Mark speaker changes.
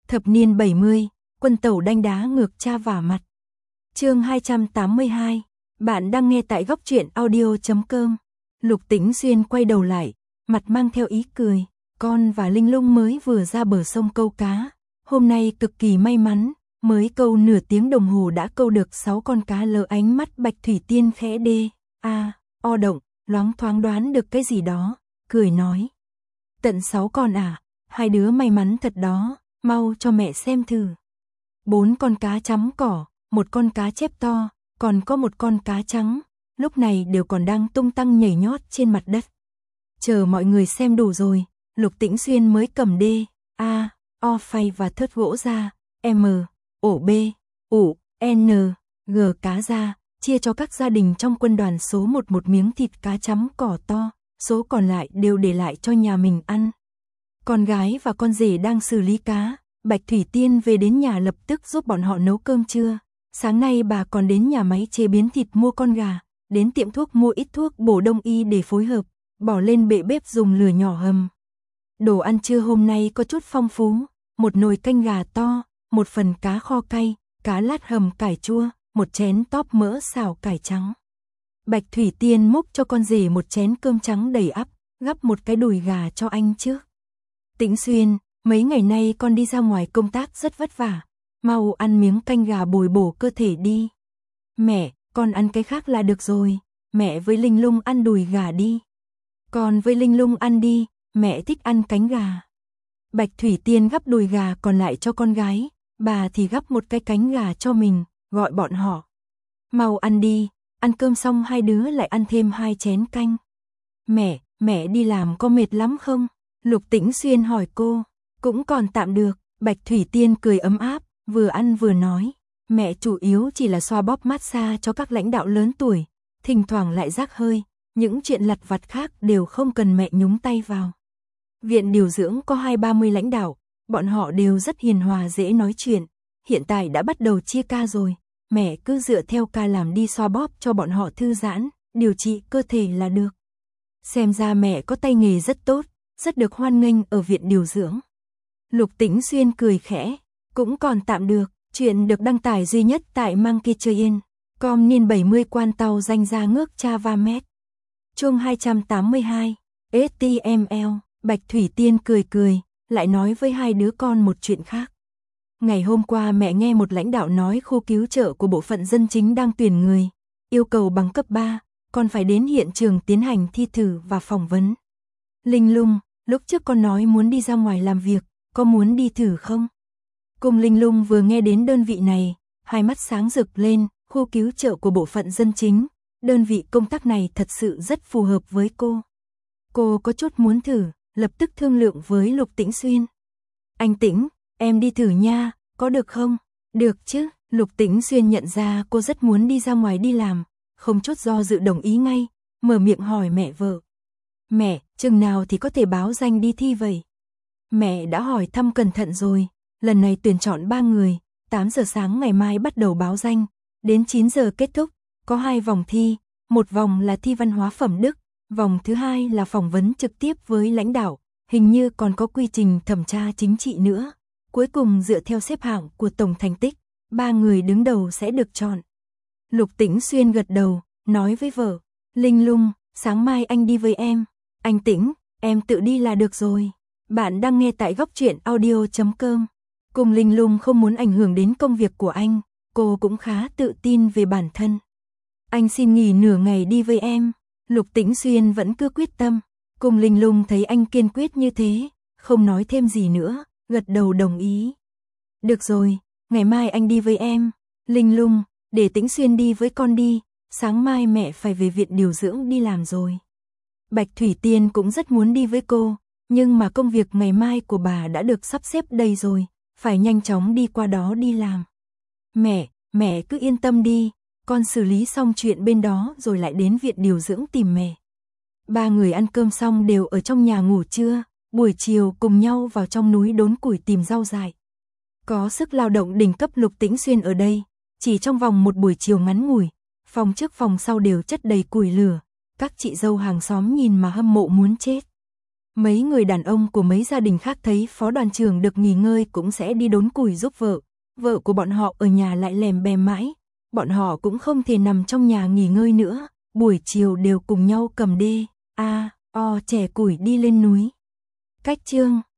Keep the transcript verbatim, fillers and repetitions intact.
Speaker 1: Thập niên bảy mươi, quân tẩu đanh đá ngược cha vả mặt. Chương hai trăm tám mươi hai. Bạn đang nghe tại góc truyện audio chấm com. Lục Tĩnh Xuyên quay đầu lại, mặt mang theo ý cười. Con và Linh Lung mới vừa ra bờ sông câu cá. Hôm nay cực kỳ may mắn, mới câu nửa tiếng đồng hồ đã câu được sáu con cá lớn. Ánh mắt Bạch Thủy Tiên khẽ đê, a, o động, loáng thoáng đoán được cái gì đó, cười nói. Tận sáu con à, hai đứa may mắn thật đó, mau cho mẹ xem thử. Bốn con cá chấm cỏ, một con cá chép to, còn có một con cá trắng, lúc này đều còn đang tung tăng nhảy nhót trên mặt đất. Chờ mọi người xem đủ rồi, Lục Tĩnh Xuyên mới cầm đê, a, o phay và thớt gỗ ra, m, ổ b, ủ, n, g cá ra, chia cho các gia đình trong quân đoàn số một một miếng thịt cá chấm cỏ to, số còn lại đều để lại cho nhà mình ăn. Con gái và con rể đang xử lý cá, Bạch Thủy Tiên về đến nhà lập tức giúp bọn họ nấu cơm trưa. Sáng nay bà còn đến nhà máy chế biến thịt mua con gà, đến tiệm thuốc mua ít thuốc bổ đông y để phối hợp, bỏ lên bệ bếp dùng lửa nhỏ hầm. Đồ ăn trưa hôm nay có chút phong phú, một nồi canh gà to, một phần cá kho cay, cá lát hầm cải chua, một chén tóp mỡ xào cải trắng. Bạch Thủy Tiên múc cho con rể một chén cơm trắng đầy ắp, gắp một cái đùi gà cho anh trước. Tĩnh Xuyên, mấy ngày nay con đi ra ngoài công tác rất vất vả, mau ăn miếng canh gà bồi bổ cơ thể đi. Mẹ, con ăn cái khác là được rồi, mẹ với Linh Lung ăn đùi gà đi. Con với Linh Lung ăn đi, mẹ thích ăn cánh gà. Bạch Thủy Tiên gắp đùi gà còn lại cho con gái, bà thì gắp một cái cánh gà cho mình, gọi bọn họ. Mau ăn đi, ăn cơm xong hai đứa lại ăn thêm hai chén canh. Mẹ, mẹ đi làm có mệt lắm không? Lục Tĩnh Xuyên hỏi cô. Cũng còn tạm được, Bạch Thủy Tiên cười ấm áp, vừa ăn vừa nói. Mẹ chủ yếu chỉ là xoa bóp massage cho các lãnh đạo lớn tuổi, thỉnh thoảng lại rác hơi, những chuyện lặt vặt khác đều không cần mẹ nhúng tay vào. Viện điều dưỡng có hai ba mươi lãnh đạo, bọn họ đều rất hiền hòa dễ nói chuyện, hiện tại đã bắt đầu chia ca rồi, mẹ cứ dựa theo ca làm đi xoa bóp cho bọn họ thư giãn, điều trị cơ thể là được. Xem ra mẹ có tay nghề rất tốt, rất được hoan nghênh ở viện điều dưỡng. Lục Tĩnh Xuyên cười khẽ, cũng còn tạm được, chuyện được đăng tải duy nhất tại Monkey Train, com niên bảy mươi quan tàu danh ra ngước cha va mét. Chương hai trăm tám mươi hai, ét tê em lờ, Bạch Thủy Tiên cười cười, lại nói với hai đứa con một chuyện khác. Ngày hôm qua mẹ nghe một lãnh đạo nói khu cứu trợ của bộ phận dân chính đang tuyển người, yêu cầu bằng cấp ba, còn phải đến hiện trường tiến hành thi thử và phỏng vấn. Linh Lung, lúc trước con nói muốn đi ra ngoài làm việc, có muốn đi thử không? Cùng Linh Lung vừa nghe đến đơn vị này, hai mắt sáng rực lên, khu cứu trợ của bộ phận dân chính, đơn vị công tác này thật sự rất phù hợp với cô. Cô có chút muốn thử, lập tức thương lượng với Lục Tĩnh Xuyên. Anh Tĩnh, em đi thử nha, có được không? Được chứ, Lục Tĩnh Xuyên nhận ra cô rất muốn đi ra ngoài đi làm, không chút do dự đồng ý ngay, mở miệng hỏi mẹ vợ. Mẹ, chừng nào thì có thể báo danh đi thi vậy? Mẹ đã hỏi thăm cẩn thận rồi, lần này tuyển chọn ba người, tám giờ sáng ngày mai bắt đầu báo danh, đến chín giờ kết thúc, có hai vòng thi, một vòng là thi văn hóa phẩm đức, vòng thứ hai là phỏng vấn trực tiếp với lãnh đạo, hình như còn có quy trình thẩm tra chính trị nữa. Cuối cùng dựa theo xếp hạng của tổng thành tích, ba người đứng đầu sẽ được chọn. Lục Tĩnh Xuyên gật đầu, nói với vợ, Linh Lung, sáng mai anh đi với em. Anh Tĩnh, em tự đi là được rồi. Bạn đang nghe tại góc truyện audio chấm com. Cùng Linh Lung không muốn ảnh hưởng đến công việc của anh, cô cũng khá tự tin về bản thân. Anh xin nghỉ nửa ngày đi với em. Lục Tĩnh Xuyên vẫn cứ quyết tâm. Cùng Linh Lung thấy anh kiên quyết như thế, không nói thêm gì nữa, gật đầu đồng ý. Được rồi, ngày mai anh đi với em. Linh Lung, để Tĩnh Xuyên đi với con đi, sáng mai mẹ phải về viện điều dưỡng đi làm rồi. Bạch Thủy Tiên cũng rất muốn đi với cô, nhưng mà công việc ngày mai của bà đã được sắp xếp đầy rồi, phải nhanh chóng đi qua đó đi làm. Mẹ, mẹ cứ yên tâm đi, con xử lý xong chuyện bên đó rồi lại đến viện điều dưỡng tìm mẹ. Ba người ăn cơm xong đều ở trong nhà ngủ trưa, buổi chiều cùng nhau vào trong núi đốn củi tìm rau dại. Có sức lao động đỉnh cấp Lục Tĩnh Xuyên ở đây, chỉ trong vòng một buổi chiều ngắn ngủi, phòng trước phòng sau đều chất đầy củi lửa, các chị dâu hàng xóm nhìn mà hâm mộ muốn chết. Mấy người đàn ông của mấy gia đình khác thấy phó đoàn trưởng được nghỉ ngơi cũng sẽ đi đốn củi giúp vợ. Vợ của bọn họ ở nhà lại lèm bèm mãi. Bọn họ cũng không thể nằm trong nhà nghỉ ngơi nữa. Buổi chiều đều cùng nhau cầm đê, a, o chẻ củi đi lên núi. Cách chương